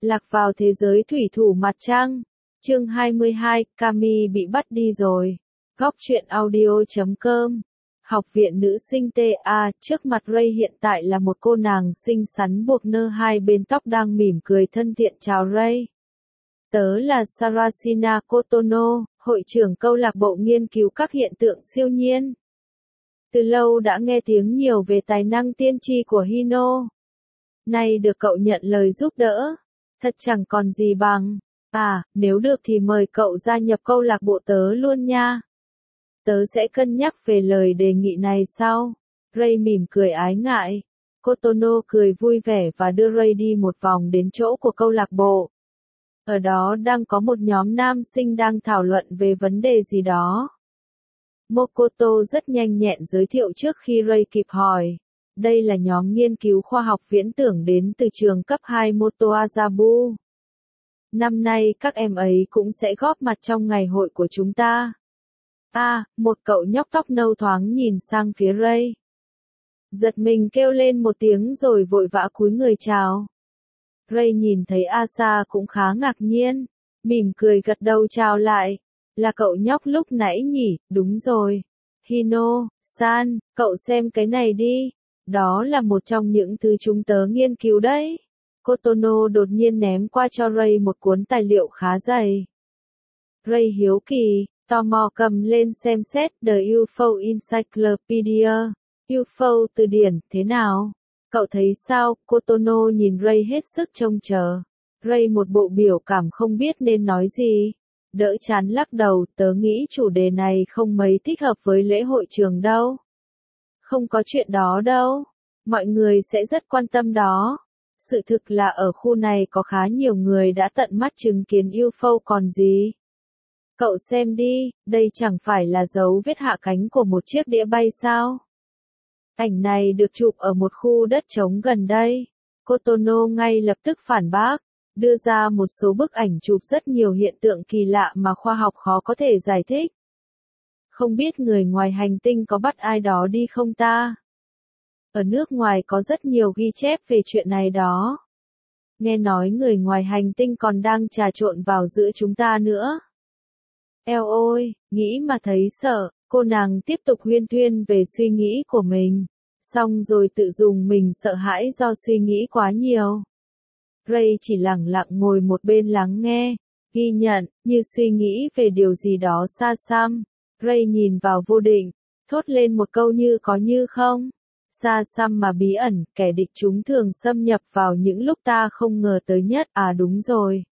Lạc vào thế giới thủy thủ mặt trăng. Chương 22, Cami bị bắt đi rồi. Góc truyện audio.com. Học viện nữ sinh TA, trước mặt Ray hiện tại là một cô nàng xinh xắn buộc nơ hai bên tóc đang mỉm cười thân thiện chào Ray. Tớ là Saracina Cotono, hội trưởng câu lạc bộ nghiên cứu các hiện tượng siêu nhiên. Từ lâu đã nghe tiếng nhiều về tài năng tiên tri của Hino. Nay được cậu nhận lời giúp đỡ, thật chẳng còn gì bằng. Nếu được thì mời cậu gia nhập câu lạc bộ tớ luôn nha. Tớ sẽ cân nhắc về lời đề nghị này sau. Ray mỉm cười ái ngại. Cotono cười vui vẻ và đưa Ray đi một vòng đến chỗ của câu lạc bộ. Ở đó đang có một nhóm nam sinh đang thảo luận về vấn đề gì đó. Mokoto rất nhanh nhẹn giới thiệu trước khi Ray kịp hỏi. Đây là nhóm nghiên cứu khoa học viễn tưởng đến từ trường cấp 2 Motoazabu. Năm nay các em ấy cũng sẽ góp mặt trong ngày hội của chúng ta. Một cậu nhóc tóc nâu thoáng nhìn sang phía Ray. Giật mình kêu lên một tiếng rồi vội vã cúi người chào. Ray nhìn thấy Asa cũng khá ngạc nhiên, mỉm cười gật đầu chào lại. Là cậu nhóc lúc nãy nhỉ, đúng rồi. Hino-san, cậu xem cái này đi. Đó là một trong những thứ chúng tớ nghiên cứu đấy. Cotono đột nhiên ném qua cho Ray một cuốn tài liệu khá dày. Ray hiếu kỳ, tò mò cầm lên xem xét The UFO Encyclopedia. UFO từ điển, thế nào? Cậu thấy sao? Cotono nhìn Ray hết sức trông chờ. Ray một bộ biểu cảm không biết nên nói gì. Đỡ chán lắc đầu, tớ nghĩ chủ đề này không mấy thích hợp với lễ hội trường đâu. Không có chuyện đó đâu. Mọi người sẽ rất quan tâm đó. Sự thực là ở khu này có khá nhiều người đã tận mắt chứng kiến UFO còn gì. Cậu xem đi, đây chẳng phải là dấu vết hạ cánh của một chiếc đĩa bay sao? Ảnh này được chụp ở một khu đất trống gần đây. Cotono ngay lập tức phản bác, đưa ra một số bức ảnh chụp rất nhiều hiện tượng kỳ lạ mà khoa học khó có thể giải thích. Không biết người ngoài hành tinh có bắt ai đó đi không ta? Ở nước ngoài có rất nhiều ghi chép về chuyện này đó. Nghe nói người ngoài hành tinh còn đang trà trộn vào giữa chúng ta nữa. Eo ôi, nghĩ mà thấy sợ, cô nàng tiếp tục huyên thuyên về suy nghĩ của mình. Xong rồi tự dùng mình sợ hãi do suy nghĩ quá nhiều. Ray chỉ lặng lặng ngồi một bên lắng nghe, ghi nhận, như suy nghĩ về điều gì đó xa xăm. Ray nhìn vào vô định, thốt lên một câu như có như không. Xa xăm mà bí ẩn, kẻ địch chúng thường xâm nhập vào những lúc ta không ngờ tới nhất. Đúng rồi.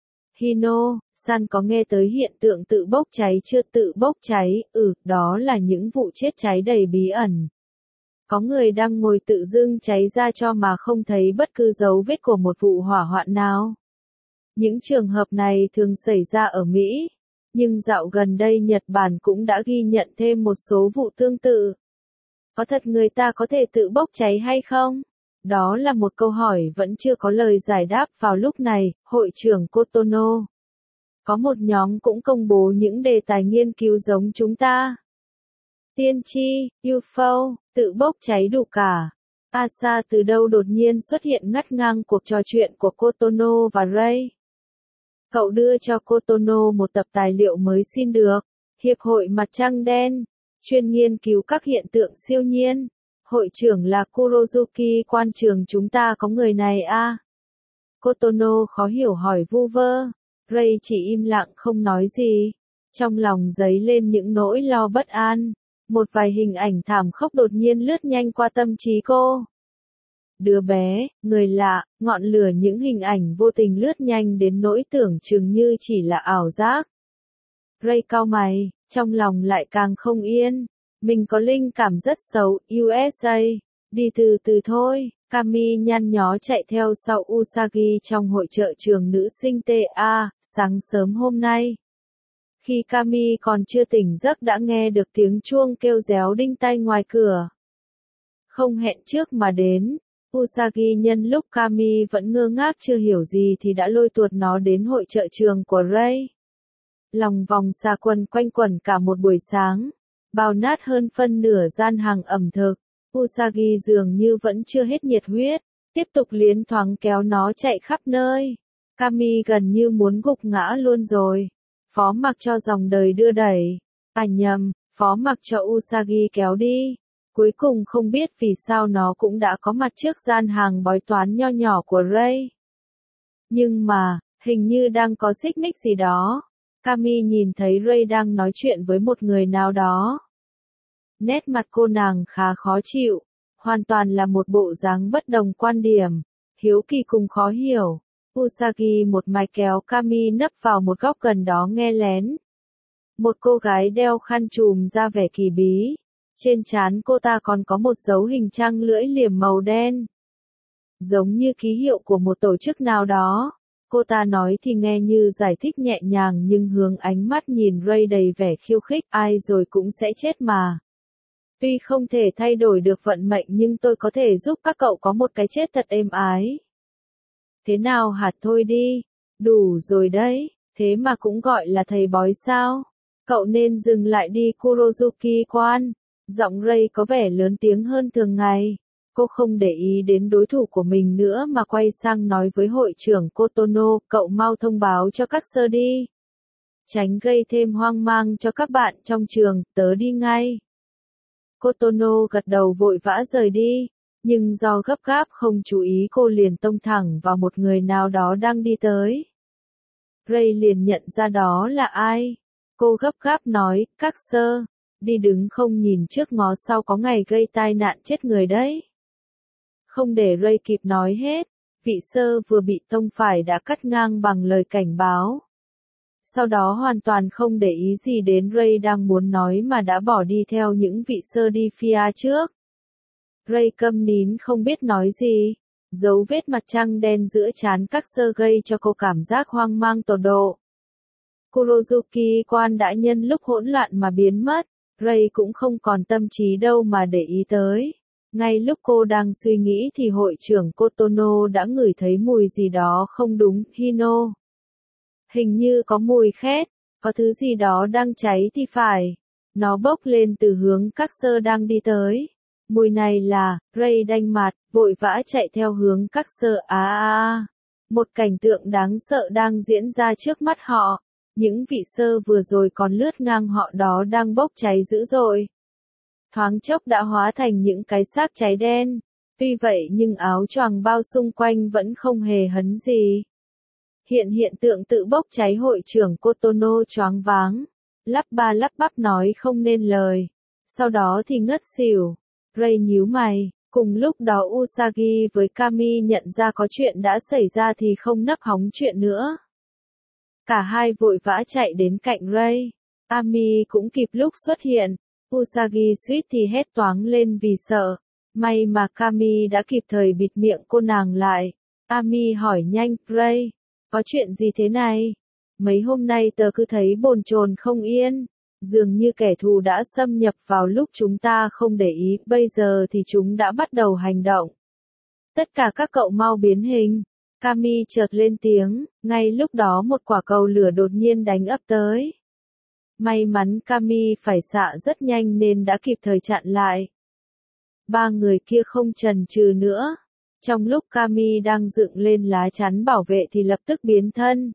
Hino-san có nghe tới hiện tượng tự bốc cháy chưa? Tự bốc cháy, đó là những vụ chết cháy đầy bí ẩn. Có người đang ngồi tự dưng cháy ra cho mà không thấy bất cứ dấu vết của một vụ hỏa hoạn nào. Những trường hợp này thường xảy ra ở Mỹ, nhưng dạo gần đây Nhật Bản cũng đã ghi nhận thêm một số vụ tương tự. Có thật người ta có thể tự bốc cháy hay không? Đó là một câu hỏi vẫn chưa có lời giải đáp vào lúc này, hội trưởng Cotono. Có một nhóm cũng công bố những đề tài nghiên cứu giống chúng ta. Tiên tri, UFO, tự bốc cháy đủ cả. Asa từ đâu đột nhiên xuất hiện ngắt ngang cuộc trò chuyện của Cotono và Ray. Cậu đưa cho Cotono một tập tài liệu mới xin được. Hiệp hội Mặt Trăng Đen, chuyên nghiên cứu các hiện tượng siêu nhiên. Hội trưởng là Kurozuki, quan trường chúng ta có người này Cotono khó hiểu hỏi vu vơ. Ray chỉ im lặng không nói gì. Trong lòng dấy lên những nỗi lo bất an. Một vài hình ảnh thảm khốc đột nhiên lướt nhanh qua tâm trí cô. Đứa bé, người lạ, ngọn lửa, những hình ảnh vô tình lướt nhanh đến nỗi tưởng chừng như chỉ là ảo giác. Ray cau mày, trong lòng lại càng không yên. Mình có linh cảm rất xấu. USA, đi từ từ thôi. Cami nhăn nhó chạy theo sau Usagi trong hội chợ trường nữ sinh TA, sáng sớm hôm nay. Khi Cami còn chưa tỉnh giấc đã nghe được tiếng chuông kêu réo đinh tai ngoài cửa. Không hẹn trước mà đến, Usagi nhân lúc Cami vẫn ngơ ngác chưa hiểu gì thì đã lôi tuột nó đến hội chợ trường của Ray. Lòng vòng xà quần quanh quẩn cả một buổi sáng, bao nát hơn phân nửa gian hàng ẩm thực. Usagi dường như vẫn chưa hết nhiệt huyết, tiếp tục liến thoáng kéo nó chạy khắp nơi. Kami gần như muốn gục ngã luôn rồi. Phó mặc cho dòng đời đưa đẩy. À nhầm, phó mặc cho Usagi kéo đi. Cuối cùng không biết vì sao nó cũng đã có mặt trước gian hàng bói toán nho nhỏ của Ray. Nhưng mà, hình như đang có xích mích gì đó. Kami nhìn thấy Ray đang nói chuyện với một người nào đó. Nét mặt cô nàng khá khó chịu, hoàn toàn là một bộ dáng bất đồng quan điểm, hiếu kỳ cùng khó hiểu. Usagi một mạch kéo Kami nấp vào một góc gần đó nghe lén. Một cô gái đeo khăn trùm ra vẻ kỳ bí. Trên trán cô ta còn có một dấu hình trăng lưỡi liềm màu đen. Giống như ký hiệu của một tổ chức nào đó. Cô ta nói thì nghe như giải thích nhẹ nhàng nhưng hướng ánh mắt nhìn Ray đầy vẻ khiêu khích. Ai rồi cũng sẽ chết mà. Tuy không thể thay đổi được vận mệnh nhưng tôi có thể giúp các cậu có một cái chết thật êm ái. Thế nào hạt thôi đi. Đủ rồi đấy. Thế mà cũng gọi là thầy bói sao? Cậu nên dừng lại đi Kurozuki-quan. Giọng Ray có vẻ lớn tiếng hơn thường ngày. Cô không để ý đến đối thủ của mình nữa mà quay sang nói với hội trưởng Kotono, cậu mau thông báo cho các sơ đi. Tránh gây thêm hoang mang cho các bạn trong trường, tớ đi ngay. Kotono gật đầu vội vã rời đi, nhưng do gấp gáp không chú ý cô liền tông thẳng vào một người nào đó đang đi tới. Ray liền nhận ra đó là ai. Cô gấp gáp nói, các sơ, đi đứng không nhìn trước ngó sau có ngày gây tai nạn chết người đấy. Không để Ray kịp nói hết, vị sơ vừa bị tông phải đã cắt ngang bằng lời cảnh báo. Sau đó hoàn toàn không để ý gì đến Ray đang muốn nói mà đã bỏ đi theo những vị sơ đi phía trước. Ray câm nín không biết nói gì. Dấu vết mặt trăng đen giữa trán các sơ gây cho cô cảm giác hoang mang tột độ. Kurozuki-quan đã nhân lúc hỗn loạn mà biến mất. Ray cũng không còn tâm trí đâu mà để ý tới. Ngay lúc cô đang suy nghĩ thì hội trưởng Kotono đã ngửi thấy mùi gì đó không đúng. Hino. Hình như có mùi khét, có thứ gì đó đang cháy thì phải. Nó bốc lên từ hướng các sơ đang đi tới. Mùi này là, Ray đanh mặt, vội vã chạy theo hướng các sơ. Một cảnh tượng đáng sợ đang diễn ra trước mắt họ. Những vị sơ vừa rồi còn lướt ngang họ đó đang bốc cháy dữ dội. Thoáng chốc đã hóa thành những cái xác cháy đen. Tuy vậy nhưng áo choàng bao xung quanh vẫn không hề hấn gì. Hiện tượng tự bốc cháy hội trưởng Kotono choáng váng. Lắp ba lắp bắp nói không nên lời. Sau đó thì ngất xỉu. Ray nhíu mày. Cùng lúc đó Usagi với Kami nhận ra có chuyện đã xảy ra thì không nấp hóng chuyện nữa. Cả hai vội vã chạy đến cạnh Ray. Ami cũng kịp lúc xuất hiện. Usagi suýt thì hét toáng lên vì sợ. May mà Kami đã kịp thời bịt miệng cô nàng lại. Ami hỏi nhanh, Ray, có chuyện gì thế này? Mấy hôm nay tớ cứ thấy bồn chồn không yên. Dường như kẻ thù đã xâm nhập vào lúc chúng ta không để ý, bây giờ thì chúng đã bắt đầu hành động. Tất cả các cậu mau biến hình. Kami chợt lên tiếng, ngay lúc đó một quả cầu lửa đột nhiên đánh ập tới. May mắn Kami phải xạ rất nhanh nên đã kịp thời chặn lại. Ba người kia không chần chừ nữa. Trong lúc Kami đang dựng lên lá chắn bảo vệ thì lập tức biến thân.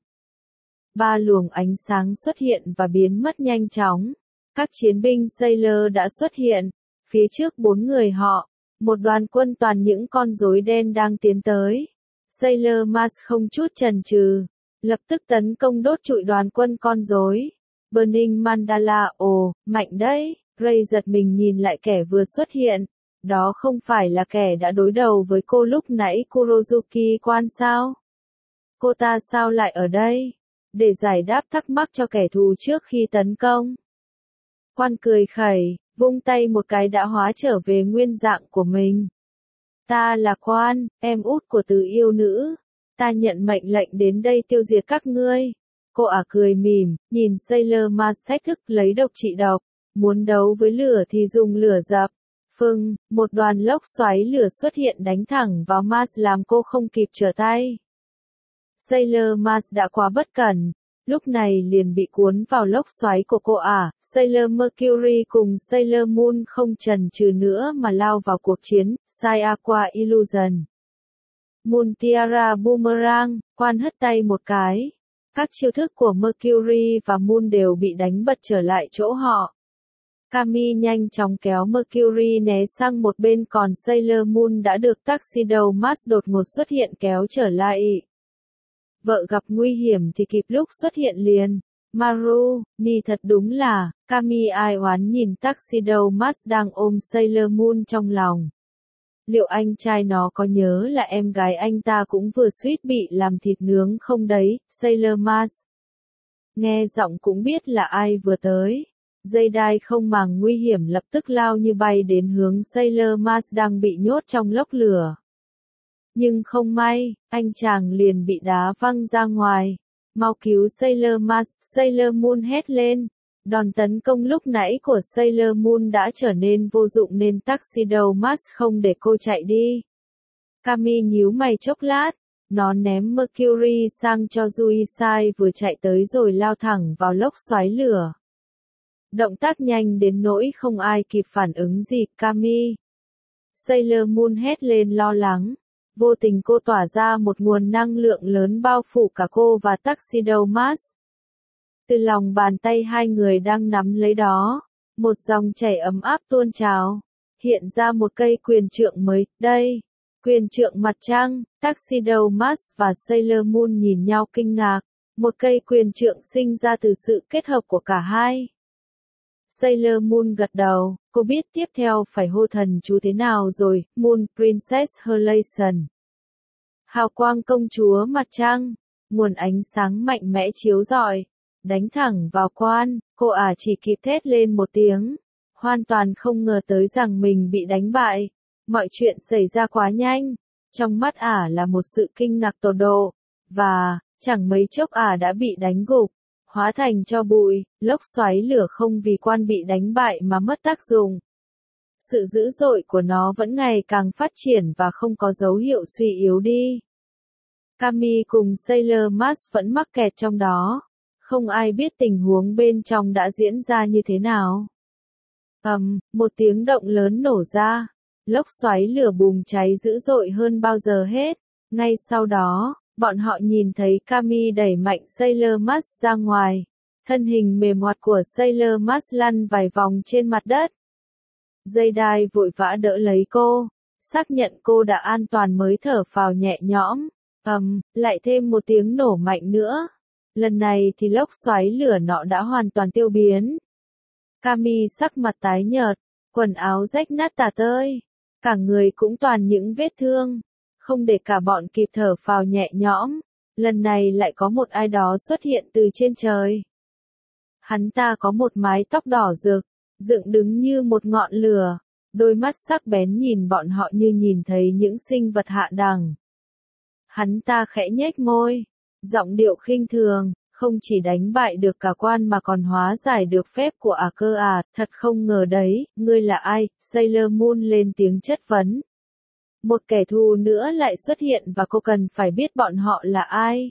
Ba luồng ánh sáng xuất hiện và biến mất nhanh chóng. Các chiến binh Sailor đã xuất hiện. Phía trước bốn người họ, một đoàn quân toàn những con rối đen đang tiến tới. Sailor Mars không chút chần chừ, lập tức tấn công đốt trụi đoàn quân con rối. Burning Mandala, ồ, mạnh đấy. Ray giật mình nhìn lại kẻ vừa xuất hiện. Đó không phải là kẻ đã đối đầu với cô lúc nãy Kurozuki-quan sao? Cô ta sao lại ở đây? Để giải đáp thắc mắc cho kẻ thù trước khi tấn công. Quan cười khẩy, vung tay một cái đã hóa trở về nguyên dạng của mình. Ta là Quan, em út của Từ yêu nữ. Ta nhận mệnh lệnh đến đây tiêu diệt các ngươi. Cô ả cười mỉm, nhìn Sailor Mars thách thức lấy độc trị độc. Muốn đấu với lửa thì dùng lửa dập. Phừng, một đoàn lốc xoáy lửa xuất hiện đánh thẳng vào Mars làm cô không kịp trở tay. Sailor Mars đã quá bất cẩn, lúc này liền bị cuốn vào lốc xoáy của cô ả. Sailor Mercury cùng Sailor Moon không chần chừ nữa mà lao vào cuộc chiến, Sai Aqua Illusion. Moon Tiara Boomerang, quan hất tay một cái. Các chiêu thức của Mercury và Moon đều bị đánh bật trở lại chỗ họ. Kami nhanh chóng kéo Mercury né sang một bên, còn Sailor Moon đã được Tuxedo Mask đột ngột xuất hiện kéo trở lại. Vợ gặp nguy hiểm thì kịp lúc xuất hiện liền. Maru, Ni thật đúng là, Kami ai oán nhìn Tuxedo Mask đang ôm Sailor Moon trong lòng. Liệu anh trai nó có nhớ là em gái anh ta cũng vừa suýt bị làm thịt nướng không đấy, Sailor Mask? Nghe giọng cũng biết là ai vừa tới. Dây đai không màng nguy hiểm lập tức lao như bay đến hướng Sailor Mask đang bị nhốt trong lốc lửa. Nhưng không may, anh chàng liền bị đá văng ra ngoài. Mau cứu Sailor Mask, Sailor Moon hét lên. Đòn tấn công lúc nãy của Sailor Moon đã trở nên vô dụng nên Tuxedo Mask không để cô chạy đi. Kami nhíu mày chốc lát, nó ném Mercury sang cho Juisai vừa chạy tới rồi lao thẳng vào lốc xoáy lửa. Động tác nhanh đến nỗi không ai kịp phản ứng gì, Kami. Sailor Moon hét lên lo lắng. Vô tình cô tỏa ra một nguồn năng lượng lớn bao phủ cả cô và Tuxedo Mask. Từ lòng bàn tay hai người đang nắm lấy đó, một dòng chảy ấm áp tuôn trào, hiện ra một cây quyền trượng mới, đây, quyền trượng mặt trăng. Tuxedo Mask và Sailor Moon nhìn nhau kinh ngạc, một cây quyền trượng sinh ra từ sự kết hợp của cả hai. Sailor Moon gật đầu, cô biết tiếp theo phải hô thần chú thế nào rồi, Moon Princess Halation. Hào quang công chúa mặt trăng, nguồn ánh sáng mạnh mẽ chiếu rọi, đánh thẳng vào quan, cô chỉ kịp thét lên một tiếng, hoàn toàn không ngờ tới rằng mình bị đánh bại. Mọi chuyện xảy ra quá nhanh, trong mắt là một sự kinh ngạc tột độ, và, chẳng mấy chốc đã bị đánh gục, hóa thành tro bụi, lốc xoáy lửa không vì quan bị đánh bại mà mất tác dụng. Sự dữ dội của nó vẫn ngày càng phát triển và không có dấu hiệu suy yếu đi. Kami cùng Sailor Mask vẫn mắc kẹt trong đó. Không ai biết tình huống bên trong đã diễn ra như thế nào. Một tiếng động lớn nổ ra. Lốc xoáy lửa bùng cháy dữ dội hơn bao giờ hết. Ngay sau đó, bọn họ nhìn thấy Kami đẩy mạnh Sailor Mask ra ngoài. Thân hình mềm oặt của Sailor Mask lăn vài vòng trên mặt đất. Dây đai vội vã đỡ lấy cô, xác nhận cô đã an toàn mới thở phào nhẹ nhõm. Lại thêm một tiếng nổ mạnh nữa. Lần này thì lốc xoáy lửa nọ đã hoàn toàn tiêu biến. Kami sắc mặt tái nhợt, quần áo rách nát tả tơi, cả người cũng toàn những vết thương. Không để cả bọn kịp thở phào nhẹ nhõm, lần này lại có một ai đó xuất hiện từ trên trời. Hắn ta có một mái tóc đỏ rực, dựng đứng như một ngọn lửa, đôi mắt sắc bén nhìn bọn họ như nhìn thấy những sinh vật hạ đẳng. Hắn ta khẽ nhếch môi, giọng điệu khinh thường, không chỉ đánh bại được cả quan mà còn hóa giải được phép của cơ thật không ngờ đấy, ngươi là ai? Sailor Moon lên tiếng chất vấn. Một kẻ thù nữa lại xuất hiện và cô cần phải biết bọn họ là ai.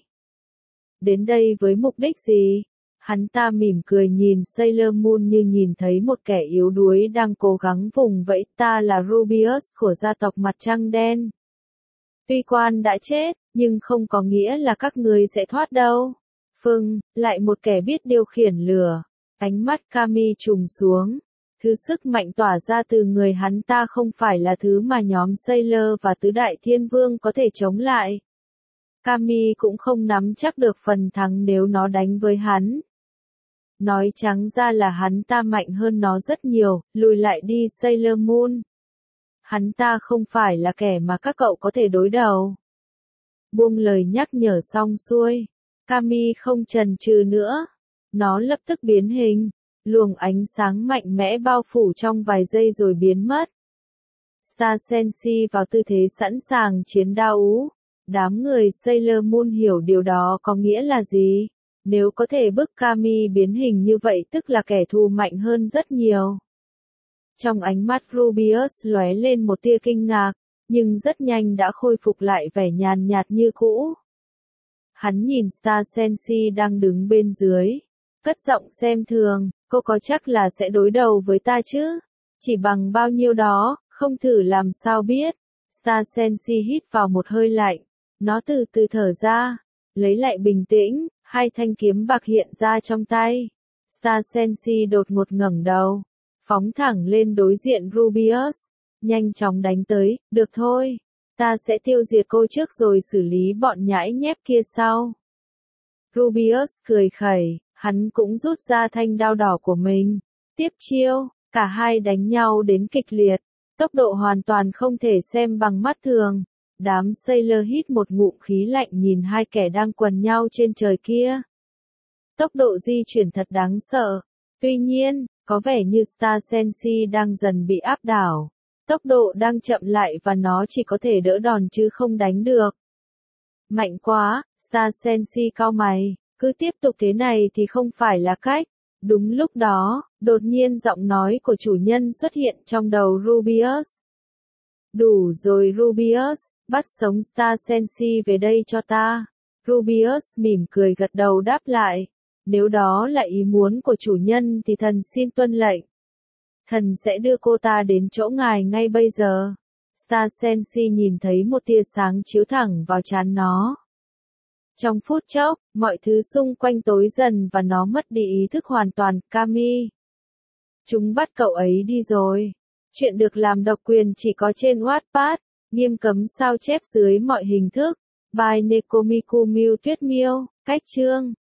Đến đây với mục đích gì? Hắn ta mỉm cười nhìn Sailor Moon như nhìn thấy một kẻ yếu đuối đang cố gắng vùng vẫy. Ta là Rubius của gia tộc mặt trăng đen. Tuy quan đã chết, nhưng không có nghĩa là các ngươi sẽ thoát đâu. Lại một kẻ biết điều khiển lửa. Ánh mắt Kami trùng xuống. Thứ sức mạnh tỏa ra từ người hắn ta không phải là thứ mà nhóm Sailor và tứ đại thiên vương có thể chống lại. Kami cũng không nắm chắc được phần thắng nếu nó đánh với hắn. Nói trắng ra là hắn ta mạnh hơn nó rất nhiều, lùi lại đi Sailor Moon. Hắn ta không phải là kẻ mà các cậu có thể đối đầu. Buông lời nhắc nhở xong xuôi, Kami không chần chừ nữa. Nó lập tức biến hình, luồng ánh sáng mạnh mẽ bao phủ trong vài giây rồi biến mất. Star Senshi vào tư thế sẵn sàng chiến đấu. Đám người Sailor Moon hiểu điều đó có nghĩa là gì. Nếu có thể bức Kami biến hình như vậy tức là kẻ thù mạnh hơn rất nhiều. Trong ánh mắt Rubius lóe lên một tia kinh ngạc, nhưng rất nhanh đã khôi phục lại vẻ nhàn nhạt như cũ. Hắn nhìn Star Senshi đang đứng bên dưới, cất giọng xem thường, cô có chắc là sẽ đối đầu với ta chứ? Chỉ bằng bao nhiêu đó, không thử làm sao biết. Star Senshi hít vào một hơi lạnh. Nó từ từ thở ra, lấy lại bình tĩnh, hai thanh kiếm bạc hiện ra trong tay. Star Senshi đột ngột ngẩng đầu, phóng thẳng lên đối diện Rubius, nhanh chóng đánh tới, được thôi, ta sẽ tiêu diệt cô trước rồi xử lý bọn nhãi nhép kia sau. Rubius cười khẩy, hắn cũng rút ra thanh đao đỏ của mình, tiếp chiêu, cả hai đánh nhau đến kịch liệt, tốc độ hoàn toàn không thể xem bằng mắt thường. Đám Sailor hít một ngụm khí lạnh nhìn hai kẻ đang quần nhau trên trời kia. Tốc độ di chuyển thật đáng sợ. Tuy nhiên, có vẻ như Star Senshi đang dần bị áp đảo. Tốc độ đang chậm lại và nó chỉ có thể đỡ đòn chứ không đánh được. Mạnh quá, Star Senshi cau mày, cứ tiếp tục thế này thì không phải là cách. Đúng lúc đó, đột nhiên giọng nói của chủ nhân xuất hiện trong đầu Rubius. Đủ rồi Rubius, bắt sống Star Senshi về đây cho ta. Rubius mỉm cười gật đầu đáp lại. Nếu đó là ý muốn của chủ nhân thì thần xin tuân lệnh. Thần sẽ đưa cô ta đến chỗ ngài ngay bây giờ. Star Senshi nhìn thấy một tia sáng chiếu thẳng vào trán nó. Trong phút chốc, mọi thứ xung quanh tối dần và nó mất đi ý thức hoàn toàn. Kami. Chúng bắt cậu ấy đi rồi. Chuyện được làm độc quyền chỉ có trên Wattpad, nghiêm cấm sao chép dưới mọi hình thức. By Nekomiku Miu Tuyết Miêu, cách chương.